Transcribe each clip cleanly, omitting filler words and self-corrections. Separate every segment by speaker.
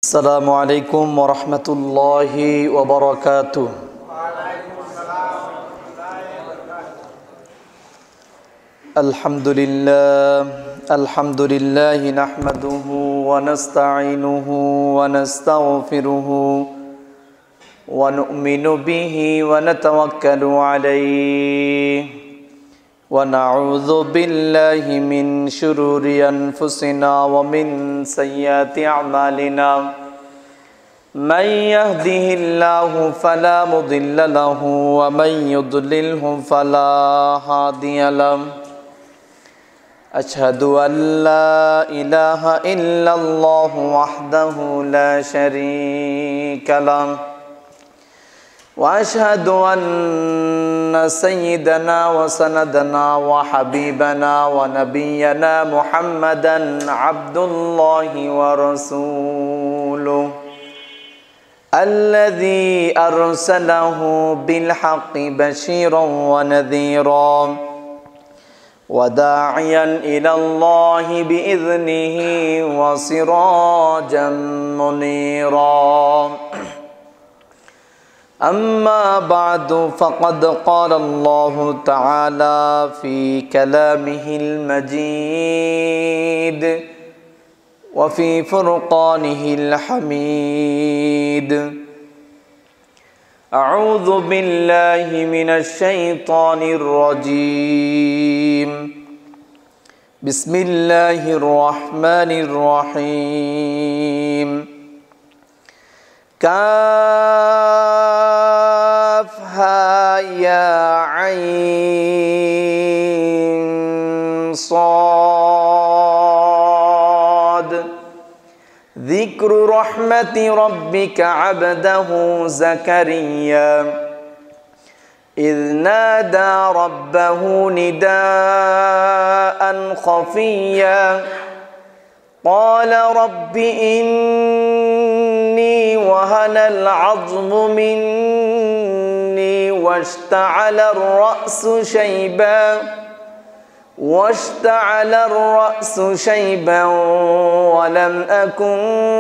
Speaker 1: আসসালামু আলাইকুম ওয়া রাহমাতুল্লাহি ওয়া বারাকাতুহু। আলহামদুলিল্লাহি নাহমাদুহু ওয়া নাস্তাঈনুহু ওয়া নাস্তাগফিরুহু ওয়া নু'মিনু বিহি ওয়া নাতাওয়াক্কালু আলাইহি ওয়া নাউযু বিল্লাহি মিন শুরুরি আনফুসিনা ওয়া মিন সাইয়্যাতি আমালিনা। من يهده الله فلا مضل له ومن يضلله فلا هادي له أشهد أن لا إله إلا الله وحده لا شريك له وأشهد أن سيدنا وسندنا وحبيبنا ونبينا محمدا عبد الله ورسوله الذي أرسله بالحق بشيرا ونذيرا وداعيا إلى الله بإذنه وسراجا منيرا. أما بعد فقد قال الله تعالى في كلامه المجيد وفي فرقانه الحميد. أعوذ بالله من الشيطان الرجيم. بسم الله الرحمن الرحيم. كافها يا عين صاد ذكر رحمة ربك عبده زكريا إذ نادى ربه نداء خفيا قال رب إني وهن العظم مني واشتعل الرأس شيبا ولم أكن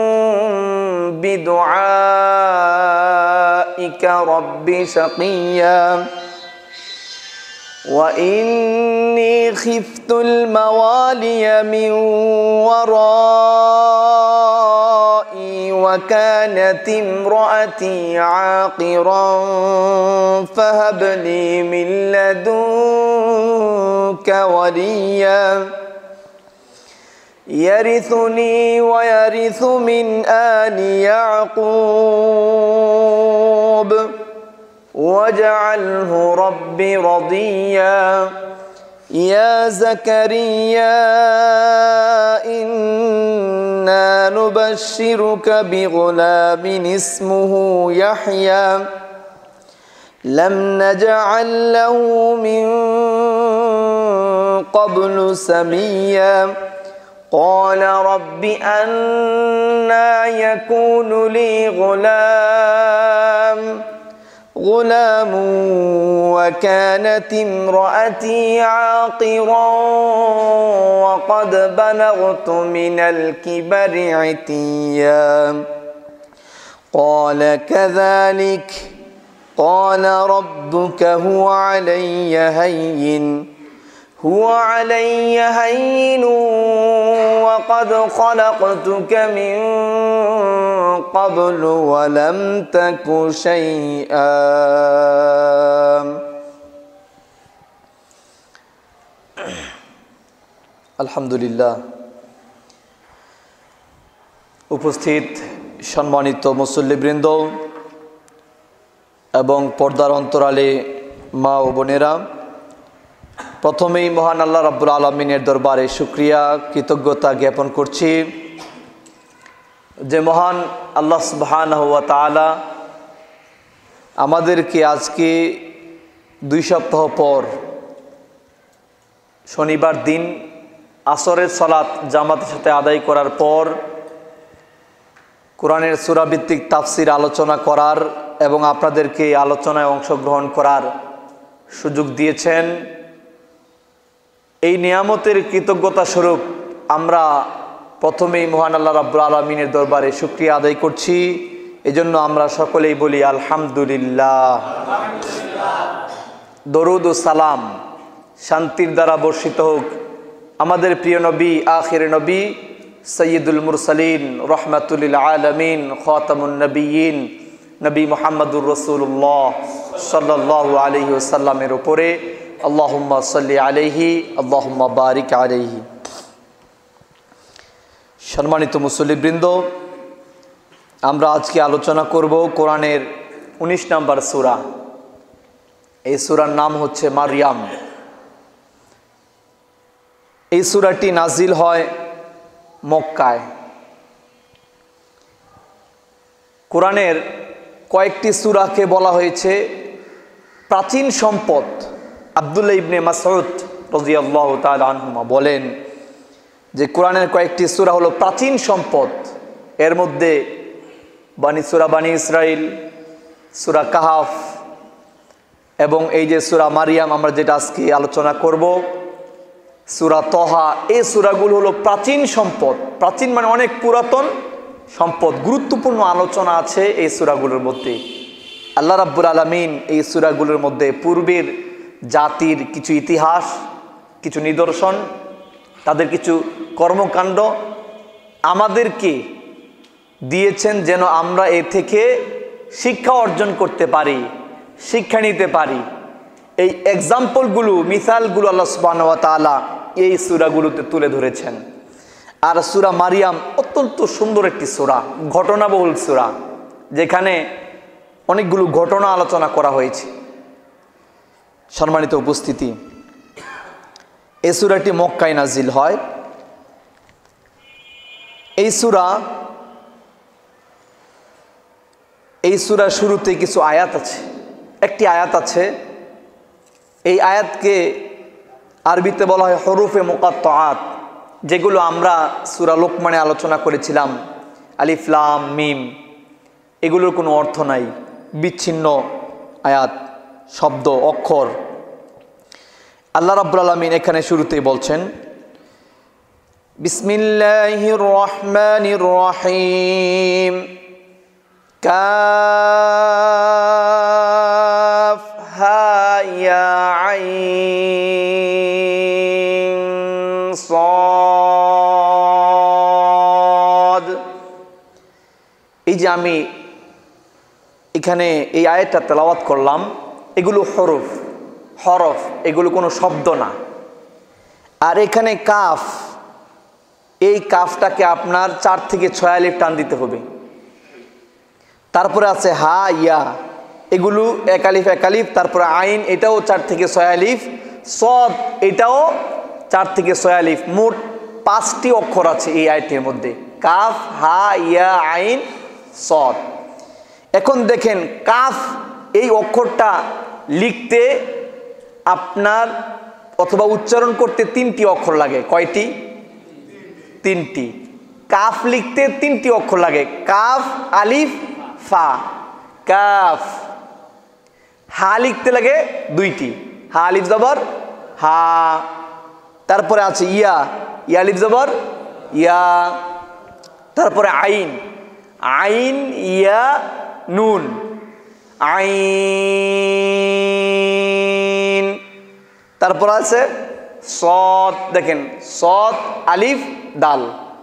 Speaker 1: بدعائك رب شقيا وإني خفت الموالي من ورائي وكانت امرأتي عاقرا فهب لي من لدنك وليا يرثني ويرث من آل يعقوب واجعله رب رضيا. يا زكريا إنا نبشرك بغلام اسمه يحيى لم نجعل له من قبل سميا قال رب أنى يكون لي غلام وكانت امرأتي عاقرا وقد بلغت من الكبر عتيا قال كذلك قال ربك هو علي هين وقد خلقتك من قبل ولم تك شيئا. আলহামদুলিল্লাহ। উপস্থিত সম্মানিত মুসল্লিবৃন্দ এবং পর্দার অন্তরালে মা ও বোনেরা, প্রথমেই মহান আল্লাহ রাব্বুল আলামিনের দরবারে শুকরিয়া কৃতজ্ঞতা জ্ঞাপন করছি যে মহান আল্লাহ সুবহানাহু ওয়া তাআলা আমাদেরকে আজকে 2 সপ্তাহ পর শনিবার দিন আসরের সালাত জামাতের সাথে আদায় করার পর কোরআনের সূরা ভিত্তিক তাফসির আলোচনা করার এবং আপনাদেরকে আলোচনায় অংশগ্রহণ করার সুযোগ দিয়েছেন। এই নিয়ামতের কৃতজ্ঞতা স্বরূপ আমরা প্রথমেই মহান আল্লাহ রাব্বুল আলামিনের দরবারে শুকরিয়া আদায় করছি। এজন্য আমরা সকলেই বলি আলহামদুলিল্লাহ। দরুদ ও সালাম শান্তির দ্বারা বর্ষিত হোক আমাদের প্রিয় নবী, আখির নবী, সৈয়দুল মুরসালিন, রহমাতুল লিল আলামিন, খাতামুন নবিয়্যিন, নবী মুহাম্মদুর রাসূলুল্লাহ সাল্লাল্লাহু আলাইহি ওয়াসাল্লামের উপরে। আল্লাহুম্মা সাল্লি আলাইহি, আল্লাহুম্মা বারিক আলাইহি। সম্মানিত মুসল্লিবৃন্দ, আমরা আজকে আলোচনা করব কোরআনের 19 নম্বর সূরা। এই সূরার নাম হচ্ছে মারইয়াম। এই সূরাটি নাজিল হয় মক্কায়। কোরআনের কয়েকটি সূরাকে বলা হয়েছে প্রাচীন সম্পদ। আব্দুল্লাহ ইবনে মাসউদ রাদিয়াল্লাহু তাআলা আনহুমা বলেন যে কোরআনের কয়েকটি সূরা হলো প্রাচীন সম্পদ। এর মধ্যে সূরা বানী ইসরাইল, সূরা কাহাফ এবং এই যে সূরা মারইয়াম আমরা যেটা আজকে আলোচনা করব, সূরা তহা, এই সূরাগুলো হলো প্রাচীন সম্পদ। প্রাচীন মানে অনেক পুরাতন সম্পদ। গুরুত্বপূর্ণ আলোচনা আছে এই সূরাগুলোর মধ্যে। আল্লাহ রাব্বুল আলামিন এই সূরাগুলোর মধ্যে পূর্বের জাতির কিছু ইতিহাস, কিছু নিদর্শন, তাদের কিছু কর্মকাণ্ড আমাদেরকে দিয়েছেন যেন আমরা এ থেকে শিক্ষা অর্জন করতে পারি, শিক্ষা নিতে পারি। এই এক্সাম্পলগুলো, মিসালগুলো আল্লাহ সুবহানাহু ওয়া তাআলা এই সূরাগুলোতে তুলে ধরেছেন। আর সূরা মারইয়াম অত্যন্ত সুন্দর একটি সূরা, ঘটনাবহুল সূরা, যেখানে অনেকগুলো ঘটনা আলোচনা করা হয়েছে। সম্মানিত উপস্থিতি, এই সূরাটি মক্কায় নাজিল হয়। এই সূরার শুরুতে কিছু আয়াত আছে। একটি আয়াত আছে, এই আয়াতকে আরবিতে বলা হয় হরুফে মুকাত্তাআত, যেগুলো আমরা সূরা লোকমানে আলোচনা করেছিলাম। আলিফ লাম মিম, এগুলোর কোনো অর্থ নাই, বিচ্ছিন্ন আয়াত, শব্দ, অক্ষর। আল্লাহ রাব্বুল আলামিন এখানে শুরুতেই বলছেন বিসমিল্লাহির রহমানির রহিম, কাফ হা ইয়া আইন সাদ। এই যে আমি এখানে এই আয়াতটা তেলাওয়াত করলাম, এগুলো হরফ, এগুলো কোনো শব্দ না। আর এখানে কাফ, এই কাফটাকে আপনার 4 থেকে 6 আলিফ টান দিতে হবে। তারপরে আছে হা ইয়া, এগুলো 1 আলিফ 1 আলিফ। তারপরে আইন, এটাও 4 থেকে 6 আলিফ। সদ, এটাও 4 থেকে 6 আলিফ। মোট 5টি অক্ষর আছে এই আয়াতের মধ্যে, কাফ, হা, ইয়া, আইন, সদ। এখন দেখেন, কাফ এই অক্ষরটা লিখতে আপনার অথবা উচ্চারণ করতে 3টি অক্ষর লাগে। কয়টি? 3টি। কাফ লিখতে 3টি অক্ষর লাগে, কাফ, আলিফ, ফা, কাফ। হা লিখতে লাগে 2টি, হা আলিফ জবর হা। তারপরে আছে ইয়া, ইয়া আলিফ জবর ইয়া। তারপরে আইন, আইন ইয়া নুন, আইন। তারপর আছে সদ, দেখেন সদ আলিফ দাল,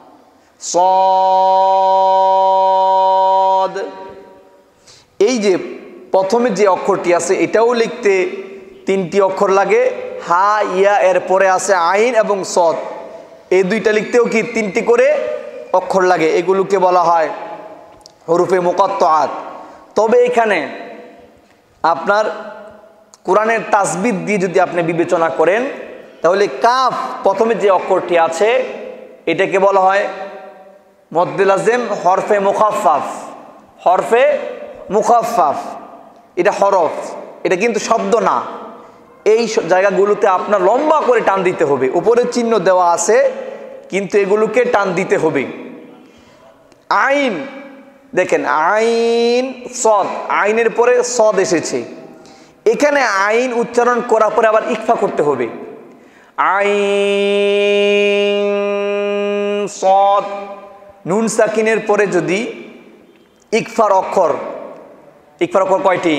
Speaker 1: সদ। এই যে প্রথমে যে অক্ষরটি আছে এটাও লিখতে 3টি অক্ষর লাগে, হা ইয়া, এর পরে আছে আইন এবং সদ। এই দুইটা লিখতেও কি 3টি করে অক্ষর লাগে। এগুলোকে বলা হয় হরুফে মুকাত্তাআত। তবে এখানে আপনার কোরআনের তাসবিদ দিয়ে যদি আপনি বিবেচনা করেন, তাহলে কাফ প্রথমে যে অক্ষরটি আছে এটাকে বলা হয় মদ্দে লাজেম হরফে মুখাফফাফ, হরফে মুখাফফাফ। এটা হরফ, এটা কিন্তু শব্দ না। এই জায়গাগুলোতে আপনার লম্বা করে টান দিতে হবে। উপরে চিহ্ন দেওয়া আছে কিন্তু এগুলোকে টান দিতে হবে। আইন, দেখেন আইন সদ, আইনের পরে সদ এসেছে। এখানে আইন উচ্চারণ করার পরে আবার ইকফা করতে হবে। আইন সদ, নুন সাকিনের পরে যদি ইকফার অক্ষর কয়টি?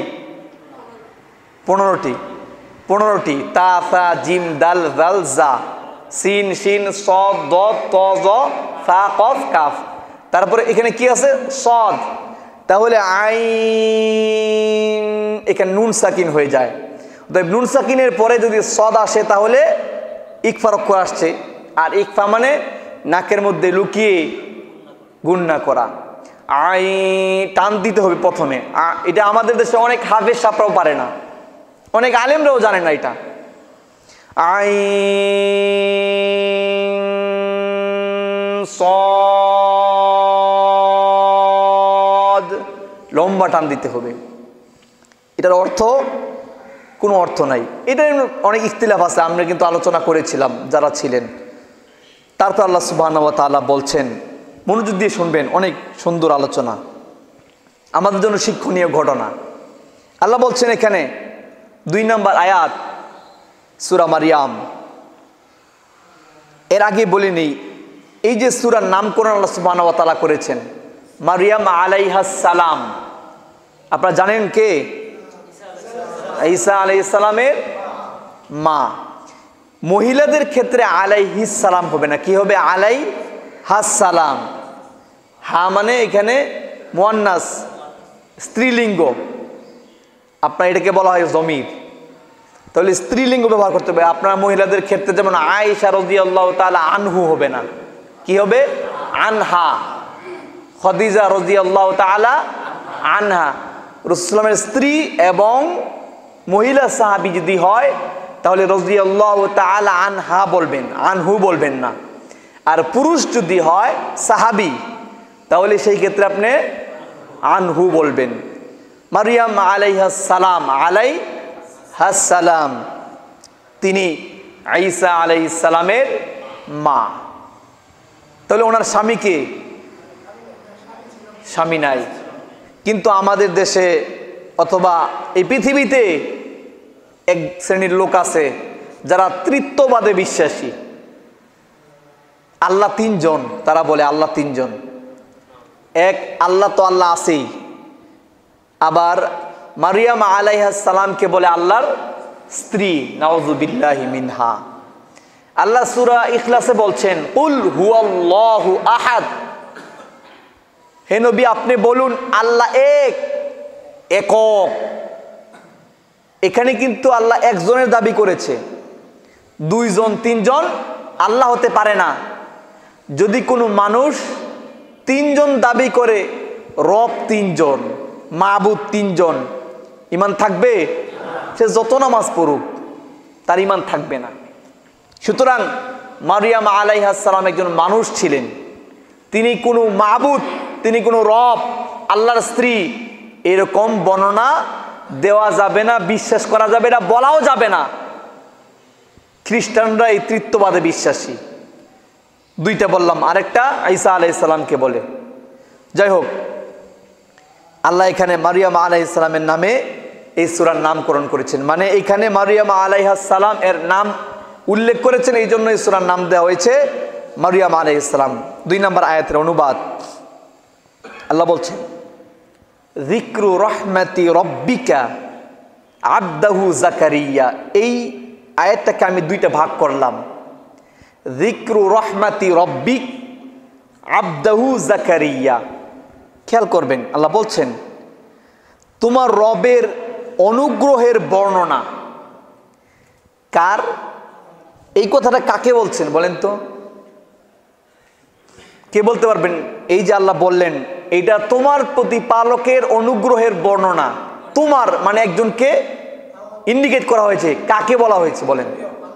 Speaker 1: 15টি। তা সা জিম দাল জাল জা, সিন শিন সদ দদ ত জ সা কফ কাফ। তারপরে এখানে কি আছে? সদ। তাহলে আইন, এখানে নুন সাকিন হয়ে যায়। নুন সাকিনের পরে যদি সদ আসে তাহলে ইকফার অক্ষর আসছে। আর ইকফা মানে নাকের মধ্যে লুকিয়ে গুণনা করা। আই টান দিতে হবে প্রথমে। এটা আমাদের দেশে অনেক হাফেজ সাপরাও পারে না, অনেক আলেমরাও জানে না এটা। আই সদ, লম্বা টান দিতে হবে। এটার অর্থ কোনো অর্থ নাই, এটার অনেক ইখতিলাফ আছে, আমরা কিন্তু আলোচনা করেছিলাম যারা ছিলেন। তারপর আল্লাহ সুবহানাহু ওয়া তাআলা বলছেন, মনোযোগ দিয়ে শুনবেন, অনেক সুন্দর আলোচনা, আমাদের জন্য শিক্ষণীয় ঘটনা। আল্লাহ বলছেন এখানে 2 নম্বর আয়াত সূরা মারিয়াম। এর আগে বলিনি, এই যে সূরার নামকরণ আল্লাহ সুবহানাহু ওয়া তাআলা করেছেন, মারিয়াম আলাইহাস সালাম, আপনারা জানেন কে? ঈসা আলাইহিস সালামের মা। মহিলাদের ক্ষেত্রে আলাইহিস সালাম হবে না, কি হবে? আলাইহাস সালাম। হা মানে এখানে মুয়ান্নাস, স্ত্রীলিঙ্গ, আপনার এটাকে বলা হয় জমির, তাহলে স্ত্রীলিঙ্গ ব্যবহার করতে হবে। আপনার মহিলাদের ক্ষেত্রে যেমন আয়েশা রাদিয়াল্লাহু তাআলা আনহু হবে না, কি হবে? আনহা। খাদিজা রাদিয়াল্লাহু তাআলা আনহা, রাসূলুল্লাহের স্ত্রী এবং মহিলা সাহাবী যদি হয় তাহলে রাদিয়াল্লাহু তাআলা আনহা বলবেন, আনহু বলবেন না। আর পুরুষ যদি হয় সাহাবী তাহলে সেই ক্ষেত্রে আপনি আনহু বলবেন। মারিয়াম আলাইহাস সালাম, আলাইহাস সালাম, তিনি ঈসা আলাইহিস সালামের মা। তাহলে ওনার স্বামীকে? স্বামী নাই। কিন্তু আমাদের দেশে অথবা এই পৃথিবীতে এক শ্রেণীর লোক আছে যারা তৃত্ববাদে বিশ্বাসী। আল্লাহ 3 জন, তারা বলে আল্লাহ 3 জন। এক, আল্লাহ তো আল্লাহ আছেই, আবার মারিয়াম আলাইহাস সালামকে বলে আল্লাহর স্ত্রী, নাউযুবিল্লাহি মিনহা। আল্লাহ সূরা ইখলাসে বলছেন, কুল হুয়াল্লাহু আহাদ, হে নবী আপনি বলুন আল্লাহ একক। এখানে কিন্তু আল্লাহ একজনের দাবি করেছে, 2 জন 3 জন আল্লাহ হতে পারে না। যদি কোনো মানুষ 3 জন দাবি করে, রব 3 জন, মাবুদ 3 জন, ঈমান থাকবে? সে যত নামাজ পড়ুক তার ঈমান থাকবে না। সুতরাং মারিয়াম আলাইহাস সালাম একজন মানুষ ছিলেন, তিনি কোনো মাবুদ, তিনি কোনো রব, আল্লাহর স্ত্রী, এরকম বর্ণনা দেওয়া যাবে না, বিশ্বাস করা যাবে না, বলাও যাবে না। খ্রিস্টানরা এই তৃত্ববাদে বিশ্বাসী। 2টা বললাম, আরেকটা ঈসা আলাইহিস সালামকে বলে। যাই হোক, আল্লাহ এখানে মারিয়াম আলাইহিস সালামের নামে এই সূরার নামকরণ করেছেন, মানে এখানে মারিয়াম আলাইহাস সালাম এর নাম উল্লেখ করেছেন, এই জন্য এই সূরার নাম দেওয়া হয়েছে মারিয়াম আলাইহিস সালাম। 2 নম্বর আয়াতের অনুবাদ, আল্লাহ বলছেন, যিকরু রাহমাতি রাব্বিকা আবদাহু জাকারিয়া। এই আয়াতটাকে আমি 2টা ভাগ করলাম, যিকরু রাহমাতি রাব্বিক আবদাহু জাকারিয়া। খেয়াল করবেন, আল্লাহ বলছেন তোমার রবের অনুগ্রহের বর্ণনা। কার? এই কথাটা কাকে বলছেন বলেন তো? কে বলতে পারবেন? এই যে আল্লাহ বললেন এটা তোমার প্রতিপালকের অনুগ্রহের বর্ণনা, তোমার মানে একজনকে ইন্ডিকেট করা হয়েছে, কাকে বলা হয়েছে বলেন?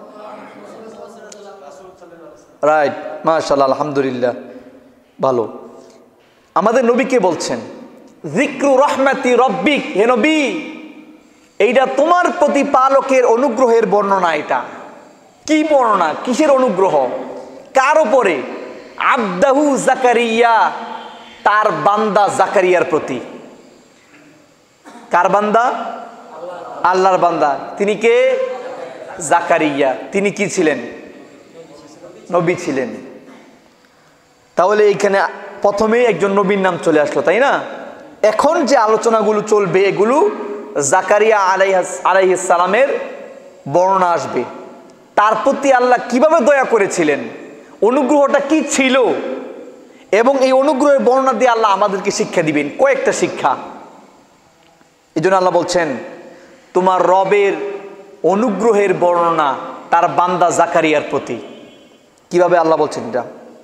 Speaker 1: রাইট, মাশাআল্লাহ, আলহামদুলিল্লাহ, ভালো। আমাদের নবীকে বলছেন যিকরু রাহমাতি রাব্বিক, হে নবী এইটা তোমার প্রতিপালকের অনুগ্রহের বর্ণনা। এটা কি বর্ণনা? কিসের অনুগ্রহ? কার উপরে? আবদাহু জাকারিয়া, তার বান্দা জাকারিয়ার প্রতি। কার বান্দা? আল্লাহর বান্দা। তিনি কে? জাকারিয়া। তিনি কি ছিলেন? নবী ছিলেন। তাহলে এইখানে প্রথমেই একজন নবীর নাম চলে আসলো, তাই না? এখন যে আলোচনাগুলো চলবে এগুলো জাকারিয়া আলাইহিস সালামের বর্ণনা আসবে। তার প্রতি আল্লাহ কিভাবে দয়া করেছিলেন, অনুগ্রহটা কি ছিল, এবং এই অনুগ্রহের বর্ণনা দিয়ে আল্লাহ আমাদেরকে শিক্ষা দিবেন, কয়েকটা শিক্ষা। এই জন্য আল্লাহ বলছেন তোমার রবের অনুগ্রহের বর্ণনা তার বান্দা জাকারিয়ার প্রতি। কিভাবে আল্লাহ বলছেন এটা?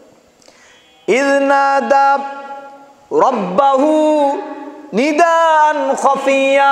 Speaker 1: ইযনাদা রব্বাহু নিদান খাফিয়া,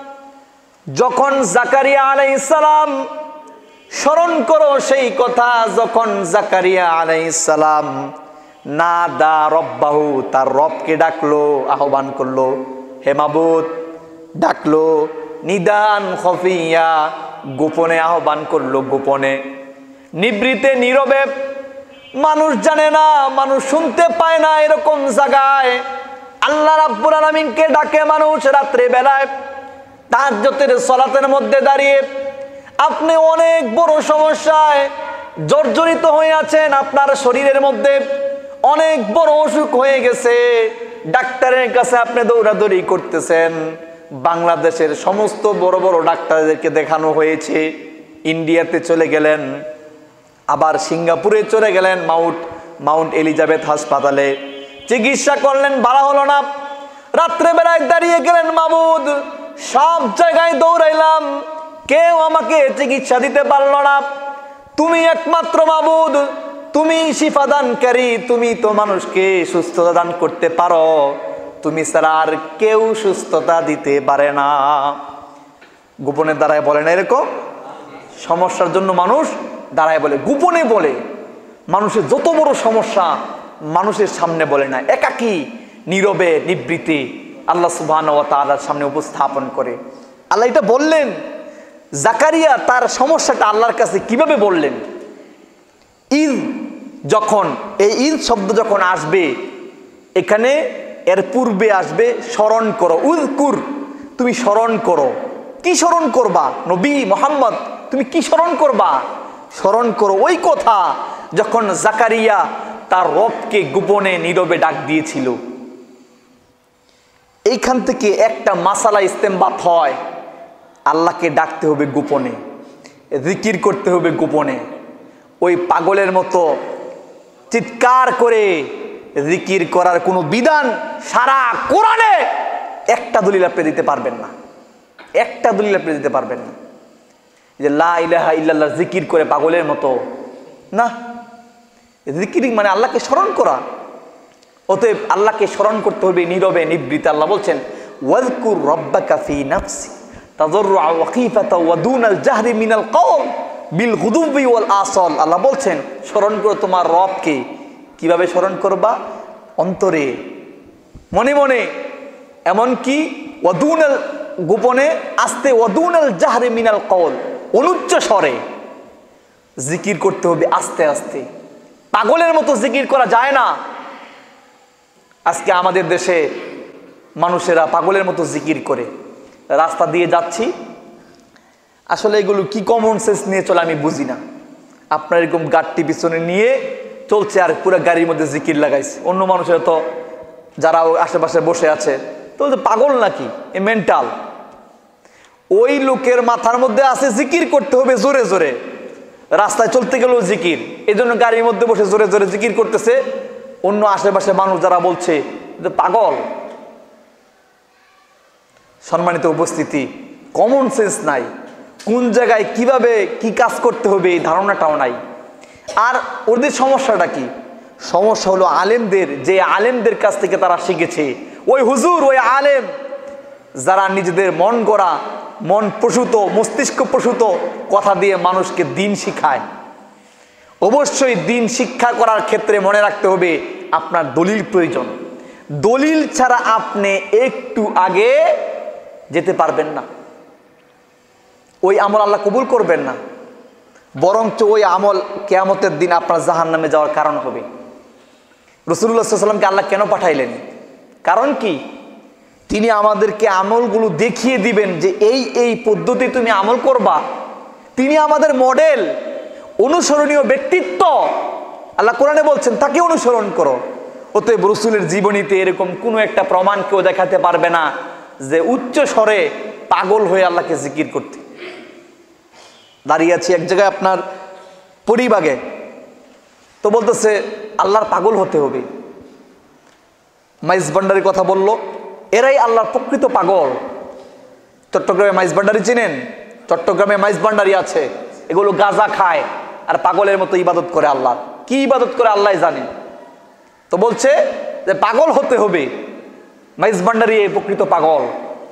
Speaker 1: যখন জাকারিয়া আলাইহিস সালাম, স্মরণ করো সেই কথা, যখন জাকারিয়া আলাইহিস সালাম নাদা রব্বাহু, তার রবকে ডাকলো, আহ্বান করলো, হে মাবুদ, ডাকলো, নিদান খাফিয়া, গোপনে আহ্বান করলো, গোপনে, নিবৃতে, নীরবে, মানুষ জানে না, মানুষ শুনতে পায় না, এরকম জায়গায় আল্লাহ রাব্বুল আলামিনকে ডাকে মানুষ রাত্রে বেলায় তাহাজ্জুদের সালাতের মধ্যে দাঁড়িয়ে। আপনি অনেক বড় সমস্যায় জর্জরিত হয়ে আছেন, আপনার শরীরের মধ্যে অনেক বড় অসুখ হয়ে গেছে, ডাক্তারের কাছে আপনি দৌড়াদৌড়ি করতেছেন। বাংলাদেশের সমস্ত বড় বড় ডাক্তারদেরকে দেখানো হয়েছে, ইন্ডিয়াতে চলে গেলেন, আবার সিঙ্গাপুরে চলে গেলেন, মাউন্ট এলিজাবেথ হাসপাতালে চিকিৎসা করলেন, ভালো হলো না। রাত্রেবেলায় দাঁড়িয়ে গেলেন, মাবুদ, সব জায়গায় দৌড়াইলাম, কেউ আমাকে চিকিৎসা দিতে পারলো না, তুমি একমাত্র মাবুদ, তুমি শিফা দানকারী, তুমি তো মানুষকে সুস্থতা দান করতে পারো, তুমি ছাড়া আর কেউ সুস্থতা দিতে পারে না। গোপনে দাঁড়ায় বলে না এরকম? সমস্যার জন্য মানুষ দাঁড়ায় বলে, গোপনে বলে। মানুষের যত বড় সমস্যা মানুষের সামনে বলে না, একাকী নীরবে নিবৃত্তি আল্লাহ সুবহানাহু ওয়া তাআলার সামনে উপস্থাপন করে। আল্লাহ এটা বললেন, জাকারিয়া তার সমস্যাটা আল্লাহর কাছে কিভাবে বললেন। ঈদ যখন, এই ঈদ শব্দ যখন আসবে এখানে, এর পূর্বে আসবে স্মরণ করো, উযকুর, তুমি স্মরণ করো। কি স্মরণ করবা নবী মুহাম্মদ? তুমি কি স্মরণ করবা? স্মরণ করো ওই কথা যখন জাকারিয়া তার রবকে গোপনে নীরবে ডাক দিয়েছিল। এইখান থেকে একটা মাসালা ইস্তেমবাত হয়, আল্লাহকে ডাকতে হবে গোপনে, জিকির করতে হবে গোপনে। ওই পাগলের মতো চিৎকার করে জিকির করার কোনো বিধান সারা কোরআনে একটা দলিল আপনি দিতে পারবেন না, একটা দলিল আপনি দিতে পারবেন না যে লা ইলাহা ইল্লাল্লাহ জিকির করে পাগলের মতো না। জিকির মানে আল্লাহকে স্মরণ করা। অতএব আল্লাহকে স্মরণ করতে হবে নীরবে নিবৃতে। আল্লাহ বলছেন ওয়াযকুর রাব্বাকা ফি নাফসি তাযাররুআ ওয়া খীফাতা ওয়া দুনাল জাহরি মিনাল কওল বিল গুদুবি ওয়াল আসাল। আল্লাহ বলছেন স্মরণ করো তোমার রবকে। কিভাবে স্মরণ করবা? অন্তরে, মনে মনে, এমনকি ওয়াদুনাল, গোপনে, আস্তে, ওয়াদুনাল জাহরি মিনাল কওল, অনুচ্চ স্বরে জিকির করতে হবে, আস্তে আস্তে। পাগলের মতো জিকির করা যায় না। আজকে আমাদের দেশে মানুষেরা পাগলের মতো জিকির করে। রাস্তা দিয়ে যাচ্ছি, আসলে এগুলো কি কমন সেন্স নিয়ে চলে আমি বুঝি না। আপনার এরকম গাড়িটি পিছনে নিয়ে চলছে আর পুরো গাড়ির মধ্যে জিকির লাগাইছে। অন্য মানুষের তো যারা আশেপাশে বসে আছে তো পাগল নাকি, এ মেন্টাল। ওই লোকের মাথার মধ্যে আছে জিকির করতে হবে জোরে জোরে, রাস্তায় চলতে গেলেও জিকির, এই জন্য গাড়ির মধ্যে বসে জোরে জোরে জিকির করতেছে। অন্য আশেপাশে মানুষ যারা বলছে পাগল। সম্মানিত উপস্থিতি, কমন সেন্স নাই, কোন জায়গায় কিভাবে কি কাজ করতে হবে এই ধারণাটাও নাই। আর ওদের সমস্যাটা কি? সমস্যা হলো আলেমদের, যে আলেমদের কাছ থেকে তারা শিখেছে, ওই হুজুর, ওই আলেম যারা নিজেদের মন গড়া, মন প্রসূত, মস্তিষ্ক প্রসূত কথা দিয়ে মানুষকে দিন শিখায়। অবশ্যই দিন শিক্ষা করার ক্ষেত্রে মনে রাখতে হবে আপনার দলিল প্রয়োজন। দলিল ছাড়া আপনি একটু আগে যেতে পারবেন না, ওই আমল আল্লাহ কবুল করবেন না, বরঞ্চ ওই আমল কিয়ামতের দিন আপনার জাহান্নামে যাওয়ার কারণ হবে। রাসূলুল্লাহ সাল্লাল্লাহু আলাইহি ওয়াসাল্লামকে আল্লাহ কেন পাঠাইলেন? কারণ কি? তিনি আমাদেরকে আমলগুলো দেখিয়ে দিবেন যে এই এই পদ্ধতি তুমি আমল করবা। তিনি আমাদের মডেল, অনুসরণীয় ব্যক্তিত্ব। আল্লাহ কোরআনে বলছেন তাকে অনুসরণ করো। অতএব রসুলের জীবনীতে এরকম কোনো একটা প্রমাণ কেউ দেখাতে পারবে না যে উচ্চ স্বরে পাগল হয়ে আল্লাহকে জিকির করতে। দাঁড়িয়ে আছি এক জায়গায় আপনার পরিবাগে, তো বলতেছে আল্লাহর পাগল হতে হবে। মাইজ ভান্ডারির কথা বলল, এরাই আল্লাহর প্রকৃত পাগল। চট্টগ্রামে মাইজ ভান্ডারি চিনেন? চট্টগ্রামে মাইজ ভান্ডারি আছে, এগুলো গাঁজা খায় আর পাগলের মতো ইবাদত করে। আল্লাহ কি ইবাদত করে আল্লাহ জানে। তো বলছে যে পাগল হতে হবে, মাইজ ভান্ডারি এই প্রকৃত পাগল।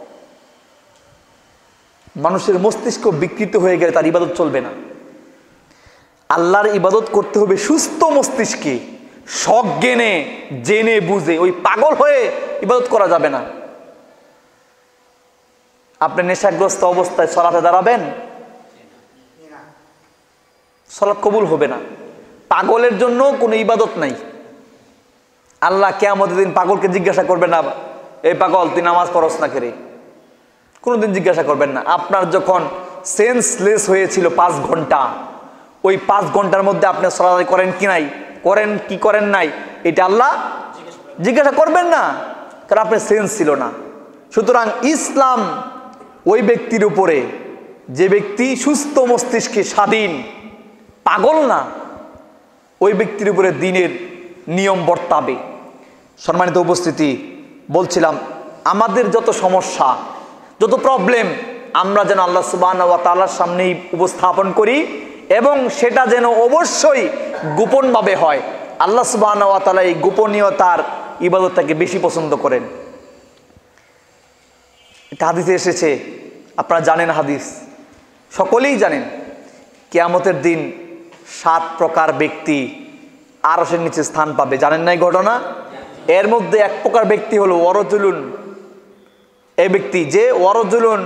Speaker 1: মানুষের মস্তিষ্ক বিকৃত হয়ে গেলে তার ইবাদত চলবে না। আল্লাহর ইবাদত করতে হবে সুস্থ মস্তিষ্কে, সজ্ঞানে, জেনে বুঝে। ওই পাগল হয়ে ইবাদত করা যাবে না। আপনি নেশাগ্রস্ত অবস্থায় সালাতে দাঁড়াবেন, সালাত কবুল হবে না। পাগলের জন্য কোনো ইবাদত নাই। আল্লাহ কিয়ামতের দিন পাগলকে জিজ্ঞাসা করবেন না, এই পাগল তুই নামাজ পড়স না কেরে? কোনোদিন জিজ্ঞাসা করবেন না। আপনার যখন সেন্সলেস হয়েছিল 5 ঘন্টা, ওই 5 ঘন্টার মধ্যে আপনি সালাত করেন কি নাই, করেন কি করেন নাই, এটা আল্লাহ জিজ্ঞাসা করবেন না, কারণ আপনার সেন্স ছিল না। সুতরাং ইসলাম ওই ব্যক্তির উপরে যে ব্যক্তি সুস্থ মস্তিষ্কে স্বাধীন, পাগল না, ওই ব্যক্তির উপরে দ্বীনের নিয়ম বর্তাবে। সম্মানিত উপস্থিতি, বলছিলাম আমাদের যত সমস্যা, যত প্রবলেম আমরা যেন আল্লাহ সুবহানাহু ওয়া তাআলার সামনেই উপস্থাপন করি, এবং সেটা যেন অবশ্যই গোপনভাবে হয়। আল্লাহ সুবহানাহু ওয়া তাআলা এই গোপনীয়তার ইবাদতটাকে বেশি পছন্দ করেন। এটা হাদিসে এসেছে, আপনারা জানেন হাদিস, সকলেই জানেন। কিয়ামতের দিন 7 প্রকার ব্যক্তি আরশের নিচে স্থান পাবে। জানেন না এই ঘটনা? এর মধ্যে এক প্রকার ব্যক্তি হলো ওয়ারজুলুন। এই ব্যক্তি যে ওয়ারজুলুন,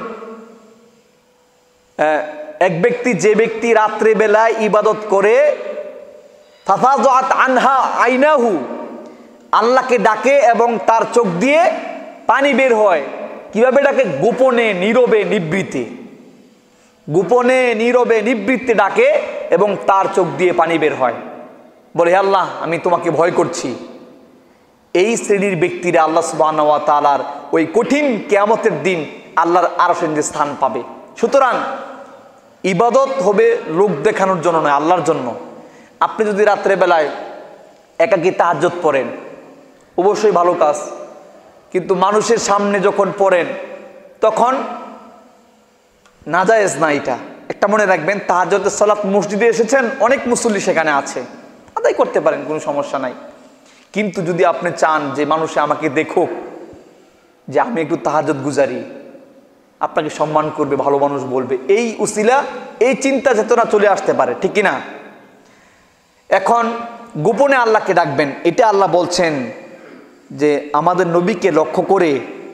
Speaker 1: এক ব্যক্তি যে ব্যক্তি রাত্রে বেলায় ইবাদত করে, ফাফাযাত আনহা আইনাহু, আল্লাহকে ডাকে এবং তার চোখ দিয়ে পানি বের হয়। কিভাবে ডাকে? গোপনে, নীরবে, নিবৃত্তে। গোপনে, নীরবে, নিবৃত্তে ডাকে এবং তার চোখ দিয়ে পানি বের হয়। বলে, হে আল্লাহ, আমি তোমাকে ভয় করছি। এই শ্রেণীর ব্যক্তিরা আল্লাহ সুবহানাহু ওয়া তাআলার ওই কঠিন কিয়ামতের দিন আল্লাহর আরশের নিচে স্থান পাবে। সুতরাং ইবাদত হবে লোক দেখানোর জন্য নয়, আল্লাহর জন্য। আপনি যদি রাত্রে বেলায় একাকী তাহাজ্জুদ পড়েন, অবশ্যই ভালো কাজ, কিন্তু মানুষের সামনে যখন পড়েন তখন নাজায়েজ না। এটা একটা মনে রাখবেন, তাহাজ্জুদের সালাত মসজিদে এসেছেন, অনেক মুসল্লি সেখানে আছে, আদায় করতে পারেন, কোনো সমস্যা নাই। কিন্তু যদি আপনি চান যে মানুষে আমাকে দেখুক যে আমি একটু তাহাজ্জুদ গুজারি, আপনাকে সম্মান করবে, ভালো মানুষ বলবে, এই উসিলা, এই চিন্তা চেতনা চলে আসতে পারে, ঠিক কিনা? এখন গোপনে আল্লাহকে ডাকবেন, এটা আল্লাহ বলছেন যে আমাদের নবীকে লক্ষ্য করে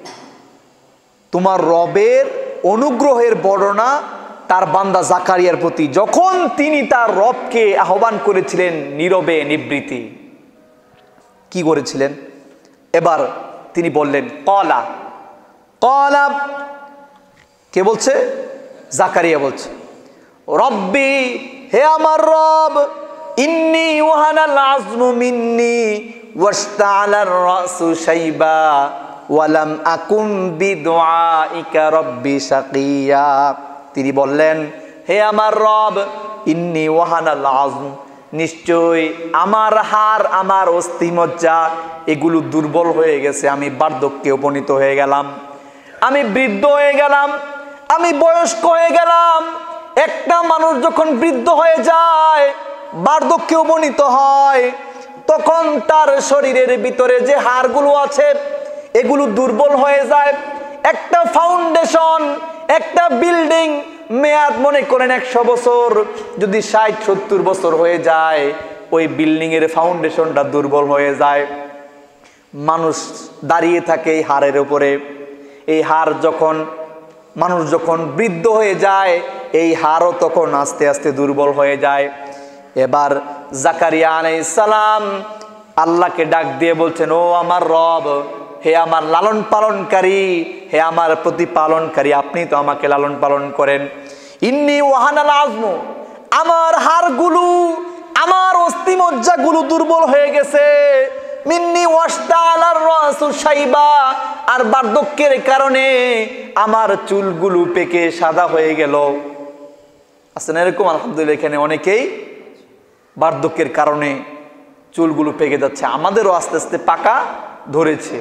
Speaker 1: তোমার রবের অনুগ্রহের বর্ণনা তার বান্দা জাকারিয়ার প্রতি, যখন তিনি তার রবকে আহ্বান করেছিলেন নীরবে, নিবৃত্তে। কি করেছিলেন? এবার তিনি বললেন ক্বালা, ক্বালা। কে বলছে? জাকারিয়া বলছে, রব্বি, হে আমার রব, ইন্নী ওয়াহানাল আযমু মিন্নি ওয়াশতাআলার রাসু শাইবা ওয়া লাম আকুম বিদুআইকা রব্বি শাকিয়া। তিনি বললেন, হে আমার রব, ইন্নী ওয়াহানাল আযম, নিশ্চয় আমার হাড়, আমার অস্থিমজ্জা, এগুলো দুর্বল হয়ে গেছে। আমি বার্ধক্যে উপনীত হয়ে গেলাম, আমি বৃদ্ধ হয়ে গেলাম, আমি বয়স্ক হয়ে গেলাম। একটা মানুষ যখন বৃদ্ধ হয়ে যায়, বার্ধক্যে উপনীত হয়, তখন তার শরীরের ভিতরে যে হাড়গুলো আছে এগুলো দুর্বল হয়ে যায়। একটা ফাউন্ডেশন, একটা বিল্ডিং মেয়াদ মনে করেন 100 বছর, যদি 60-70 বছর হয়ে যায়, ওই বিল্ডিং এর ফাউন্ডেশনটা দুর্বল হয়ে যায়। মানুষ দাঁড়িয়ে থাকে এই হাড়ের উপরে। এই হাড় যখন, মানুষ যখন বৃদ্ধ হয়ে যায়, এই হাড়ও তখন আস্তে আস্তে দুর্বল হয়ে যায়। এবার জাকারিয়া আলাইহিস সালাম আল্লাহকে ডাক দিয়ে বলছেন, ও আমার রব, হে আমার লালন পালনকারী, হে আমার প্রতিপালনকারী, আপনি তো আমাকে লালন পালন করেন। ইন্নী ওয়াহানাল আযমু, আমার হাড়গুলো, আমার অস্থিমজ্জাগুলো দুর্বল হয়ে গেছে। মিন্নি ওয়াশতাআলার রাসু শাইবা, আর বার্ধক্যের কারণে আমার চুলগুলো পেকে সাদা হয়ে গেল। আছেন এরকম আলহামদুলিল্লাহ, এখানে অনেকেই বার্ধক্যের কারণে চুলগুলো পেকে যাচ্ছে, আমাদেরও আস্তে আস্তে পাকা ধরেছে।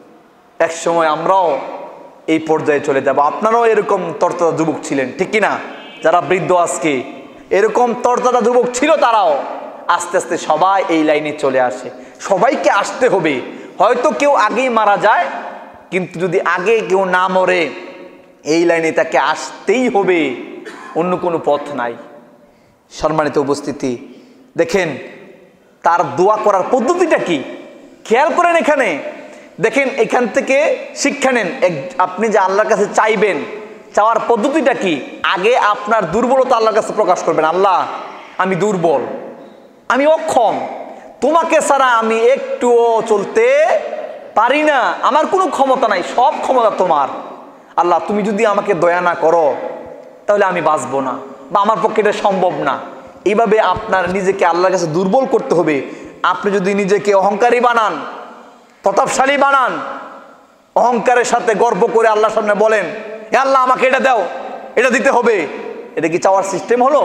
Speaker 1: এক সময় আমরাও এই পর্যায়ে চলে যাব। আপনারাও এরকম তরতাজা যুবক ছিলেন, ঠিক কিনা? যারা বৃদ্ধ আজকে এরকম তরতাজা যুবক ছিল, তারাও আস্তে আস্তে সবাই এই লাইনে চলে আসে। সবাইকে আসতে হবে। হয়তো কেউ আগেই মারা যায়, কিন্তু যদি আগে কেউ না মরে, এই লাইনে তাকে আসতেই হবে, অন্য কোনো পথ নাই। সম্মানিত উপস্থিতি, দেখেন তার দোয়া করার পদ্ধতিটা কি, খেয়াল করেন। এখানে দেখেন, এখান থেকে শিক্ষা নেন। আপনি যে আল্লাহর কাছে চাইবেন, চাওয়ার পদ্ধতিটা কি? আগে আপনার দুর্বলতা আল্লাহর কাছে প্রকাশ করবেন। আল্লাহ, আমি দুর্বল, আমি অক্ষম, তোমাকে ছাড়া আমি একটুও চলতে পারি না, আমার কোনো ক্ষমতা নাই, সব ক্ষমতা তোমার। আল্লাহ, তুমি যদি আমাকে দয়া না করো তাহলে আমি বাঁচবো না, বা আমার পক্ষে এটা সম্ভব না। এইভাবে আপনার নিজেকে আল্লাহর কাছে দুর্বল করতে হবে। আপনি যদি নিজেকে অহংকারী বানান, প্রতাপশালী বানান, অহংকারের সাথে গর্ব করে আল্লাহর সামনে বলেন, হে আল্লাহ আমাকে এটা দাও, এটা দিতে হবে, এটা কি চাওয়ার সিস্টেম হলো?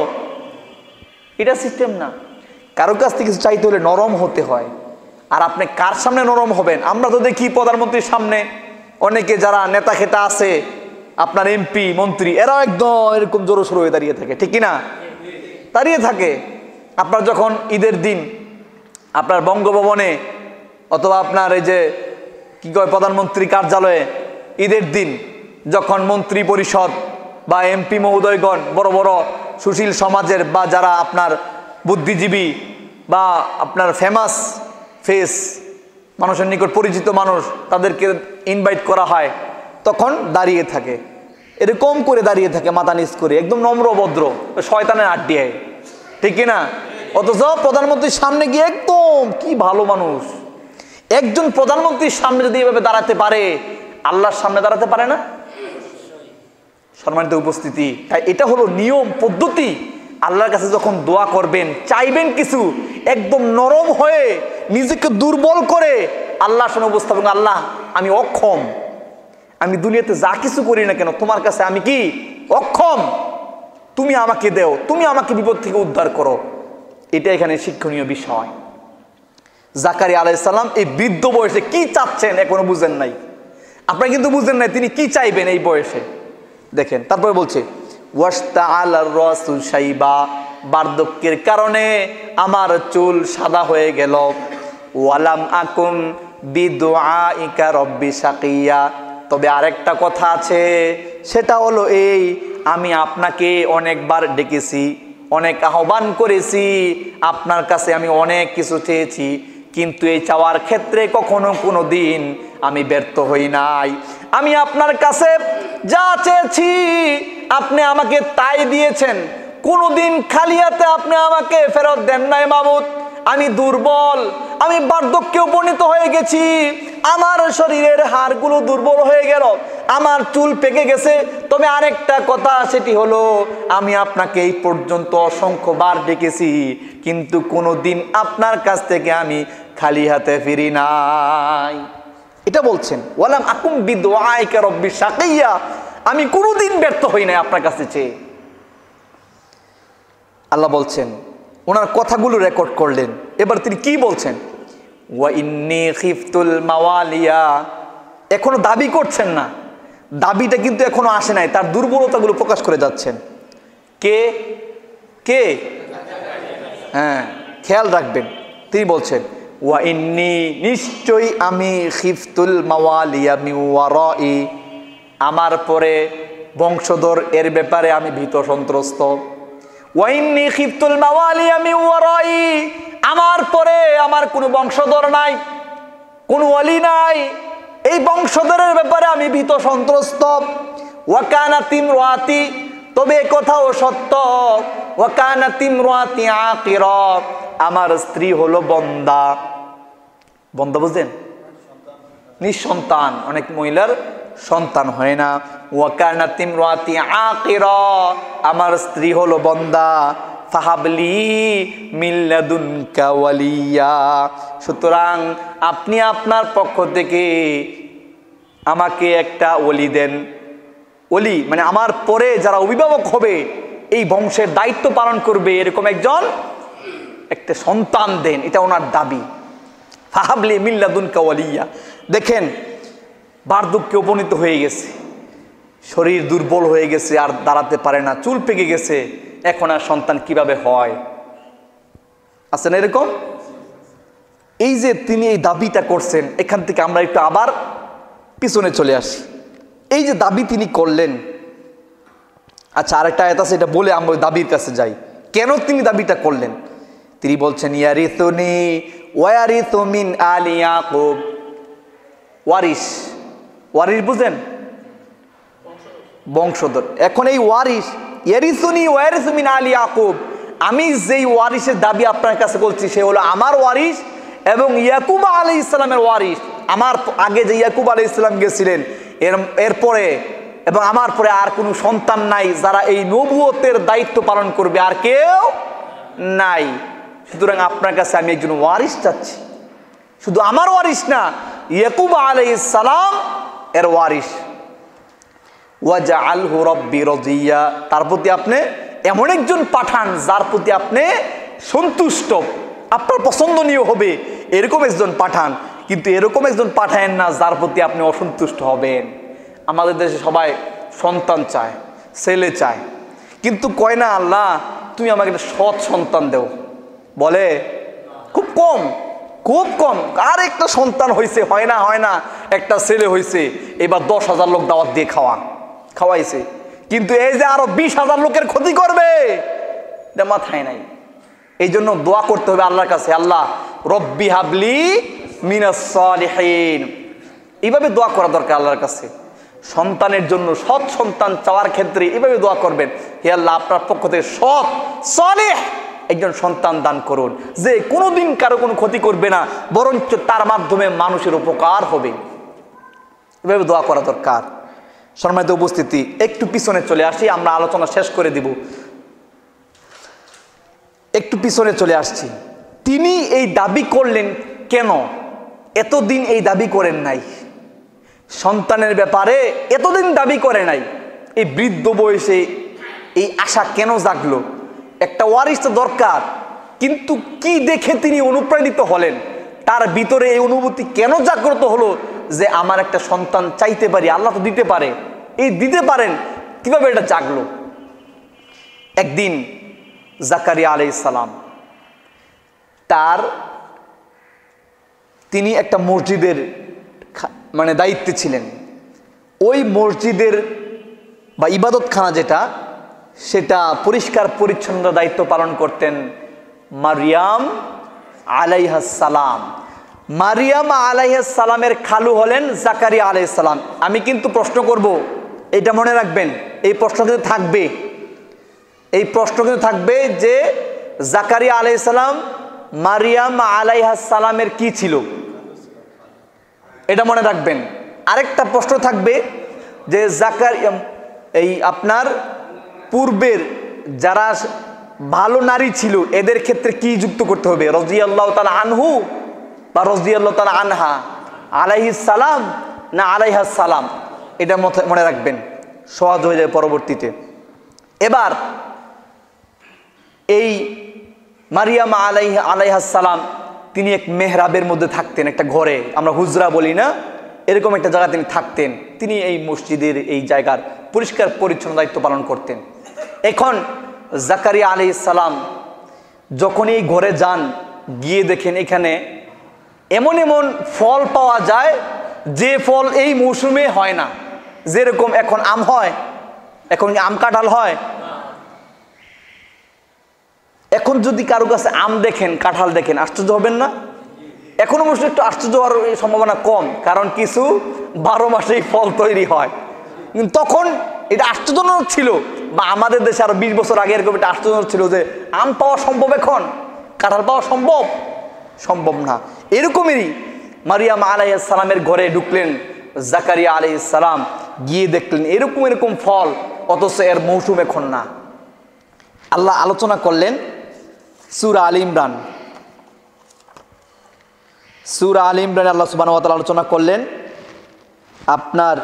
Speaker 1: এটা সিস্টেম না। কারো কাছ থেকে কিছু চাইতে হলে নরম হতে হয়। আর আপনি কার সামনে নরম হবেন? আমরা তো দেখি প্রধানমন্ত্রীর সামনে অনেকে যারা নেতা খেতা আছে, আপনার এমপি মন্ত্রী, এরাও একদম এরকম জোরো সোরো হয়ে দাঁড়িয়ে থাকে, ঠিক কিনা? দাঁড়িয়ে থাকে। আপনার যখন ঈদের দিন আপনার বঙ্গভবনে অথবা আপনার এই যে কি কয় প্রধানমন্ত্রী কার্যালয়ে ঈদের দিন যখন মন্ত্রী পরিষদ বা এমপি মহোদয়গণ, বড় বড় সুশীল সমাজের বা যারা আপনার বুদ্ধিজীবী বা আপনার ফেমাস ফেস, মানুষের নিকট পরিচিত মানুষ, তাদেরকে ইনভাইট করা হয়, তখন দাঁড়িয়ে থাকে, এরকম করে দাঁড়িয়ে থাকে, মাথা নিচ করে, একদম নম্র ভদ্র, শয়তানের আড্ডিয়ায়, ঠিক কিনা? অথচ প্রধানমন্ত্রীর সামনে গিয়ে একদম কি ভালো মানুষ। একজন প্রধানমন্ত্রীর সামনে যদি এভাবে দাঁড়াতে পারে, আল্লাহর সামনে দাঁড়াতে পারে না? সম্মানিত উপস্থিতি, তাই এটা হলো নিয়ম পদ্ধতি। আল্লাহর কাছে যখন দোয়া করবেন, চাইবেন কিছু, একদম নরম হয়ে নিজেকে দুর্বল করে আল্লাহর সামনে উপস্থাপন, আল্লাহ আমি অক্ষম, আমি দুনিয়াতে যা কিছু করি না কেন তোমার কাছে আমি কি অক্ষম, তুমি আমাকে দেও, তুমি আমাকে বিপদ থেকে উদ্ধার করো। এটা এখানে শিক্ষণীয় বিষয়। জাকারিয়া আলাইহিস সালাম এই বৃদ্ধ বয়সে কি চাচ্ছেন এখনো বুঝেন নাই। আপনারা কিন্তু বুঝেন নাই তিনি কি চাইবেন এই বয়সে। দেখেন তারপরে বলছে ওয়াশতাআলার রাসু শাইবা, বার্ধক্যের কারণে আমার চুল সাদা হয়ে গেল। ওয়ালাম আকুম বিদুআইকা রব্বি শাকিয়া, তবে আরেকটা কথা আছে, সেটা হলো এই, আমি আপনাকে অনেকবার ডেকেছি, অনেক আহ্বান করেছি, আপনার কাছে আমি অনেক কিছু চেয়েছি, কিন্তু এই চাওয়ার ক্ষেত্রে কখনো কোনো দিন আমি ব্যর্থ হই নাই। আমি আপনার কাছে যা চেয়েছি আপনি আমাকে তাই দিয়েছেন, কোনোদিন খালি হাতে আপনি আমাকে ফেরত দেন নাই মাবুদ। আমি দুর্বল, আমি বার্ধক্যে উপনীত হয়ে গেছি, আমার শরীরের হাড়গুলো দুর্বল হয়ে গেল, আমার চুল পেকে গেছে। তবে আরেকটা কথা, সেটি হলো আমি আপনাকে এই পর্যন্ত অসংখ্যবার ডেকেছি, কিন্তু কোনোদিন আপনার কাছ থেকে আমি খালি হাতে ফিরি নাই। এটা বলছেন ওয়ালাম আকুম বিদুআইকা রব্বি শাকিয়া, আমি কোনোদিন ব্যর্থ হই নাই আপনার কাছে চেয়ে। আল্লাহ বলছেন, ওনার কথাগুলো রেকর্ড করলেন। এবার তিনি কি বলছেন? ওয়া ইন্নী খিফতুল মাওয়ালিয়া, এখনো দাবি করছেন না, দাবিটা কিন্তু এখনো আসে নাই, তার দুর্বলতাগুলো প্রকাশ করে যাচ্ছেন। কে কে? হ্যাঁ, খেয়াল রাখবেন, তিনি বলছেন ওয়া ইন্নী, নিশ্চয়ই আমি, খিফতুল মাওয়ালিয়া মিন ওয়ারাই, আমার পরে বংশধর এর ব্যাপারে আমি ভীত সন্ত্রস্ত। ওয়া ইন্নী খিফতুল মাওয়ালিয়া মিন ওয়ারাই, আমার পরে আমার কোনো বংশধর নাই, কোনো ওয়ালি নাই, এই বংশধরের ব্যাপারে আমি ভীত সন্ত্রস্ত। ওয়া কানাত ইমরাতি, তবে কথাও সত্য, ওয়া কানাত ইমরাতি আকিরা, আমার স্ত্রী হলো বন্দা। বন্দা বুঝেন? নিঃসন্তান, অনেক মহিলার সন্তান হয় না। ওয়া কানাত ইমরাতি আকিরা, আমার স্ত্রী হলো বন্দা। ফাহাবলি মিন লাদুনকা ওয়ালিয়া। সুতরাং আপনি আপনার পক্ষ থেকে আমাকে একটা ওলি দেন। ওলি মানে আমার পরে যারা অভিভাবক হবে, এই বংশের দায়িত্ব পালন করবে, এরকম একটা সন্তান দেন, এটা ওনার দাবি। ফাহাবলি মিন লাদুনকা ওয়ালিয়া। দেখেন, বার্ধক্যে উপনীত হয়ে গেছে, শরীর দুর্বল হয়ে গেছে, আর দাঁড়াতে পারে না, চুল পেকে গেছে, এখন আর সন্তান কিভাবে হয়? আছেন এরকম? এই যে তিনি এই দাবিটা করছেন, এখান থেকে আমরা একটু আবার পিছনে চলে আসি। এই যে দাবি তিনি করলেন, আচ্ছা আরেকটা আয়াত আছে, এটা বলে আমরা দাবির কাছে যাই। কেন তিনি দাবিটা করলেন? তিনি বলছেন ইয়ারিসুনি ওয়ারিসু মিন আলি ইয়াকুব। ওয়ারিস, ওয়ারিস বুঝেন? বংশধর। এখন এই ওয়ারিস, ইয়ারিসুনি ওয়ারিসু মিন আলি ইয়াকুব, আমি যেই ওয়ারিসের দাবি আপনার কাছে বলছি সে হলো আমার ওয়ারিস এবং ইয়াকুব আলাইহিস সালামের ওয়ারিস। আমার আগে যে ইয়াকুব আলাইহিস সালাম গেছিলেন, এরপরে এবং আমার পরে আর কোনো সন্তান নাই যারা এই নবুয়তের দায়িত্ব পালন করবে, আর কেউ নাই। সুতরাং আপনার কাছে আমি একজন ওয়ারিস চাচ্ছি, শুধু আমার ওয়ারিস না, ইয়াকুব আলাইহিস সালাম এর ওয়ারিস। ওয়াজআলহু রাব্বি রাদিয়া, তার প্রতি আপনি এমন একজন পাঠান যার প্রতি আপনি সন্তুষ্ট, আপনার পছন্দনীয় হবে, এরকম একজন পাঠান। কিন্তু এরকম একজন পাঠায়েন না যার প্রতি আপনি অসন্তুষ্ট হবেন। আমাদের দেশে সবাই সন্তান চায়, ছেলে চায়, কিন্তু কয় না আল্লাহ তুমি আমাকে একটা সৎ সন্তান দেও, বলে খুব কম, খুব কম। আর একটা সন্তান হয়েছে, হয় না, একটা ছেলে হয়েছে, এবার 10,000 লোক দাওয়াত দিয়ে খাওয়াইছে, কিন্তু এই যে আরো 20,000 লোকের ক্ষতি করবে এটা মাথায় নাই। এই জন্য দোয়া করতে হবে আল্লাহর কাছে, আল্লাহ রব্বি হাবলি মিনাস সালিহিন। এইভাবে দোয়া করা দরকার আল্লাহর কাছে। সন্তানের জন্য সৎ সন্তান চাওয়ার ক্ষেত্রে এইভাবে দোয়া করবেন, হে আল্লাহ আপনার পক্ষ থেকে সৎ সালেহ একজন সন্তান দান করুন, যে কোনোদিন কারো কোনো ক্ষতি করবে না, বরঞ্চ তার মাধ্যমে মানুষের উপকার হবে। এভাবে দোয়া করা দরকার। সম্মানিত উপস্থিতি, একটু পিছনে চলে আসি, আমরা আলোচনা শেষ করে দিব। একটু পিছনে চলে আসছি। তিনি এই দাবি করলেন কেন? এতদিন এই দাবি করেন নাই, সন্তানের ব্যাপারে এতদিন দাবি করে নাই। এই বৃদ্ধ বয়সে এই আশা কেন জাগলো? একটা ওয়ারিস তো দরকার, কিন্তু কি দেখে তিনি অনুপ্রাণিত হলেন? তার ভিতরে এই অনুভূতি কেন জাগ্রত হলো যে আমার একটা সন্তান চাইতে পারি, আল্লাহ তো দিতে পারে, এই দিতে পারেন, কিভাবে এটা জাগলো? একদিন জাকারিয়া আলাইহিস সালাম তিনি একটা মসজিদের দায়িত্বে ছিলেন। ওই মসজিদের বা ইবাদতখানা সেটা পরিষ্কার পরিচ্ছন্ন দায়িত্ব পালন করতেন মারিয়াম আলাইহাস সালাম। মারিয়াম আলাইহিস সালামের খালু হলেন জাকারিয়া আলাইহিস সালাম। আমি কিন্তু প্রশ্ন করব, এটা মনে রাখবেন, এই প্রশ্ন কিন্তু থাকবে, যে জাকারিয়া আলাইহিস সালাম মারিয়াম আলাইহাস সালামের কি ছিল, এটা মনে রাখবেন। আরেকটা প্রশ্ন থাকবে যে এই আপনার পূর্বের যারা ভালো নারী ছিল এদের ক্ষেত্রে কি যুক্ত করতে হবে, রাদিয়াল্লাহু তাআলা আনহু বা রাদিয়াল্লাহু তাআলা আনহা, আলাইহিস সালাম না আলাইহাস সালাম, এটা মনে রাখবেন, সহজ হয়ে যাবে পরবর্তীতে। এবার এই মারিয়াম আলাইহাস সালাম তিনি এক মেহরাবের মধ্যে থাকতেন, একটা ঘরে, আমরা হুজরা বলি না, এরকম একটা জায়গা তিনি থাকতেন। তিনি এই মসজিদের এই জায়গার পরিষ্কার পরিচ্ছন্ন দায়িত্ব পালন করতেন। এখন জাকারিয়া আলাইহিস সালাম যখন এই ঘরে যান, গিয়ে দেখেন এখানে এমন এমন ফল পাওয়া যায় যে ফল এই মৌসুমে হয় না। যেরকম এখন আম হয়, এখন আম কাঁঠাল হয়। এখন যদি কারো কাছে আম দেখেন, কাঁঠাল দেখেন, আশ্চর্য হবেন না? এখন অবশ্য একটু আশ্চর্য হওয়ার সম্ভাবনা কম, কারণ কিছু 12 মাসেই ফল তৈরি হয়। কিন্তু তখন এটা আশ্চর্যজনক ছিল, বা আমাদের দেশে আরো 20 বছর আগে এরকম একটা আশ্চর্যজনক ছিল যে আম পাওয়া সম্ভব, এখন কাঁঠাল পাওয়া সম্ভব না। এরকমই মারিয়াম আলাইহিস সালামের ঘরে ঢুকলেন জাকারিয়া আলাইহিস সালাম, গিয়ে দেখলেন এরকম ফল, অথচ এর মৌসুম এখন না। আল্লাহ আলোচনা করলেন সূরা আল ইমরান। সূরা আল ইমরানে আল্লাহ সুবহানাহু ওয়া তাআলা আলোচনা করলেন আপনার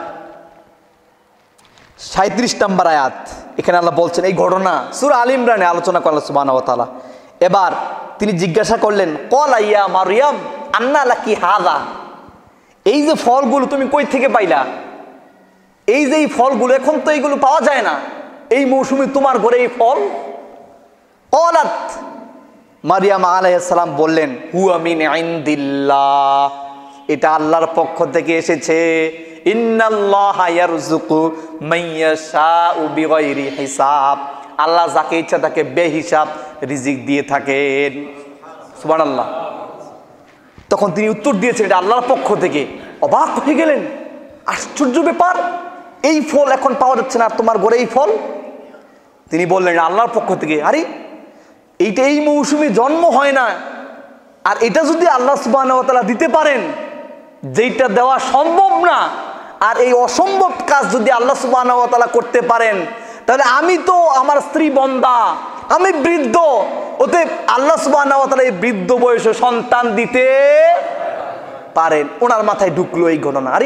Speaker 1: 37 নম্বর আয়াত। এখানে আল্লাহ বলছেন এই ঘটনা সূরা আল ইমরানে আলোচনা করলেন আল্লাহ সুবহানাহু ওয়া তাআলা। এবার তিনি জিজ্ঞাসা করলেন ক্বালা ইয়া মারইয়াম আন্না লাকি হাযা, এই যে ফলগুলো তুমি কই থেকে পাইলা? এই যে এই ফলগুলো, এখন তো এইগুলো পাওয়া যায় না, এই মৌসুমে তোমার ঘরে এই ফল? ক্বালাত, মারইয়াম আলাইহিস সালাম বললেন হুয়া মিন ইনদিল্লাহ, এটা আল্লাহর পক্ষ থেকে এসেছে। ইন্নাল্লাহা ইয়ারযুকু মান ইয়াশাউ বিগাইরি হিসাব, আল্লাহ যাকে ইচ্ছা তাকে বেহিসাব রিজিক দিয়ে থাকেন। সুবহানাল্লাহ। তখন তিনি উত্তর দিয়েছেন এটা আল্লাহর পক্ষ থেকে। অবাক হয়ে গেলেন, আশ্চর্য ব্যাপার, এই ফল এখন পাওয়া যাচ্ছে না, আর তোমার ঘরে এই ফল? তিনি বললেন আল্লাহর পক্ষ থেকে। আরে এইটা এই মৌসুমে জন্ম হয় না, আর এটা যদি আল্লাহ সুবহানাহু ওয়া তাআলা দিতে পারেন, যেটা দেওয়া সম্ভব না, আর এই অসম্ভব কাজ যদি আল্লাহ সুবহানাহু ওয়া তাআলা করতে পারেন, তাহলে আমি তো, আমার স্ত্রী বন্দা, আমি বৃদ্ধ, ওতে আল্লাহ সুবহানাহু ওয়া তাআলা এই বৃদ্ধ বয়সে সন্তান দিতে পারেন। ওনার মাথায় ঢুকলো এই ঘটনা, আরে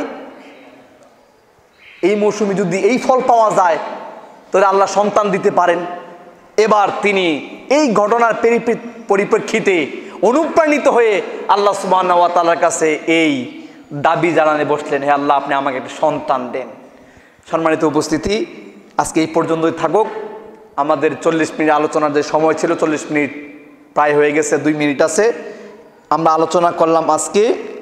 Speaker 1: এই মৌসুমে যদি এই ফল পাওয়া যায় তাহলে আল্লাহ সন্তান দিতে পারেন। এবার তিনি এই ঘটনার পরিপ্রেক্ষিতে অনুপ্রাণিত হয়ে আল্লাহ সুবহানাহু ওয়া তাআলার কাছে এই দাবি জানানে বসলেন, হে আল্লাহ আপনি আমাকে একটা সন্তান দেন। সম্মানিত উপস্থিতি, আজকে এই পর্যন্তই থাকুক। আমাদের 40 মিনিট আলোচনার যে সময় ছিল 40 মিনিট প্রায় হয়ে গেছে, 2 মিনিট আছে। আমরা আলোচনা করলাম আজকে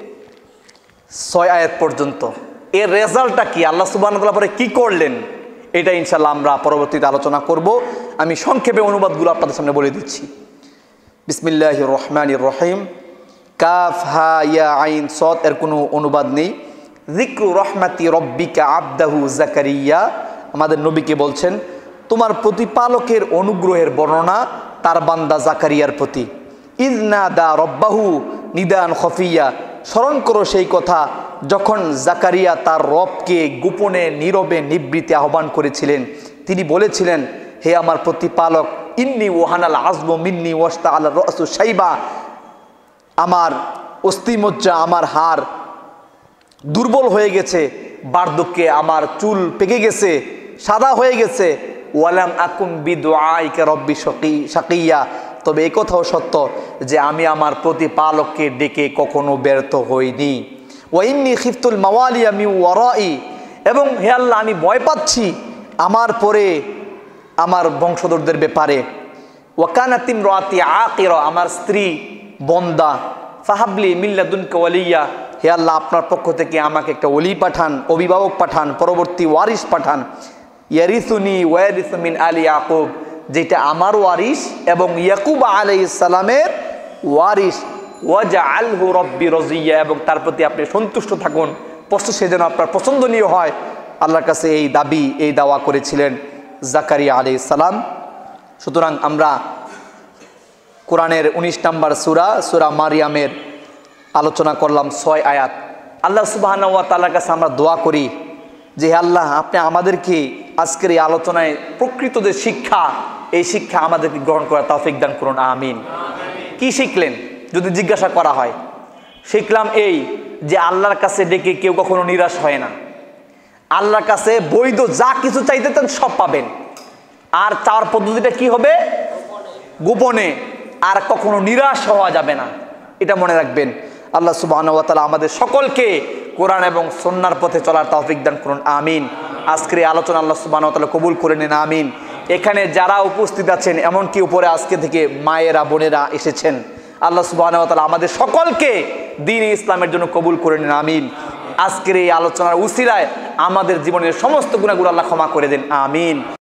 Speaker 1: 6 আয়াত পর্যন্ত। এর রেজাল্টটা কি, আল্লাহ সুবহানাহু ওয়া তাআলা পরে কি করলেন, এটা ইনশাআল্লাহ আমরা পরবর্তীতে আলোচনা করব। আমি সংক্ষেপে অনুবাদগুলো আপনাদের সামনে বলে দিচ্ছি। বিসমিল্লাহির রহমানির রহিম। কাফ হা ইয়া আইন সদ, এর কোনো অনুবাদ নেই। যিকরু রহমাতি রব্বিকা আবদাহু জাকারিয়া, আমাদের নবীকে বলছেন তোমার প্রতিপালকের অনুগ্রহের বর্ণনা তার বান্দা জাকারিয়ার প্রতি। ইযনাদা রব্বাহু নিদান খফিয়া, স্মরণ করো সেই কথা যখন জাকারিয়া তার রবকে গোপনে নীরবে নিবৃত্তে আহ্বান করেছিলেন। তিনি বলেছিলেন, হে আমার প্রতিপালক, ইন্নী ওয়াহানাল আজমু মিন্নি ওয়াশতাআল রাসু শাইবা, আমার অস্থিমজ্জা, আমার হাড় দুর্বল হয়ে গেছে, বার্ধক্যে আমার চুল পেকে গেছে, সাদা হয়ে গেছে। ওয়ালাম আকুম বিদুআইকা রব্বি শাকিয়া, তবে এই কথাও সত্য যে আমি আমার প্রতিপালককে ডেকে কখনো ব্যর্থ হইনি। ওয়া ইন্নী খিফতুল মাওয়ালিয়া মিন ওয়ারাই, এবং হে আল্লাহ আমি ভয় পাচ্ছি আমার পরে আমার বংশধরদের ব্যাপারে। ওয়া কানাত ইমরাতি আকিরা, আমার স্ত্রী বন্দা। ফাহাবলি মিন লাদুনকা ওয়ালিয়া, হে আল্লাহ আপনার পক্ষ থেকে আমাকে একটা ওলি পাঠান, অভিভাবক পাঠান, পরবর্তী ওয়ারিস পাঠান। ইয়ারিসুনি ওয়ারিসু মিন আলি ইয়াকুব, যেটা আমার ওয়ারিস এবং ইয়াকুব আলাইহিস সালামের ওয়ারিস। ওয়াজআলহু রব্বি রাজিয়া, এবং তার প্রতি আপনি সন্তুষ্ট থাকুন, সে যেন আপনার পছন্দনীয় হয়। আল্লাহর কাছে এই দাবি, এই দাওয়া করেছিলেন জাকারিয়া আলাইহিস সালাম। সুতরাং আমরা কোরআনের 19 নম্বর সূরা মারিয়ামের আলোচনা করলাম 6 আয়াত। আল্লাহ সুবহানাহু ওয়া তাআলার কাছে আমরা দোয়া করি যে আল্লাহ আপনি আমাদেরকে আজকের এই আলোচনায় প্রকৃত যে শিক্ষা, এই শিক্ষা আমাদেরকে গ্রহণ করার তৌফিক দান করুন, আমিন। কি শিখলেন যদি জিজ্ঞাসা করা হয়? শিখলাম এই যে আল্লাহর কাছে ডেকে কেউ কখনো নিরাশ হয় না। আল্লাহর কাছে বৈধ যা কিছু চাইতে চান সব পাবেন। আর চাওয়ার পদ্ধতিটা কি হবে? গোপনে, আর কখনো নিরাশ হওয়া যাবে না, এটা মনে রাখবেন। আল্লাহ সুবহানাহু ওয়া তাআলা আমাদের সকলকে কোরআন এবং সুন্নাহর পথে চলার তৌফিক দান করুন, আমিন। আজকের এই আলোচনা আল্লাহ সুবহানাহু ওয়া তাআলা কবুল করে নিন, আমিন। এখানে যারা উপস্থিত আছেন, এমনকি উপরে আজকে থেকে মায়েরা, বোনেরা এসেছেন, আল্লাহ সুবহানাহু ওয়া তাআলা আমাদের সকলকে দ্বীন ইসলামের জন্য কবুল করে নিন, আমিন। আজকের এই আলোচনার উসিলায় আমাদের জীবনের সমস্ত গুনাহগুলো আল্লাহ ক্ষমা করে দেন, আমিন।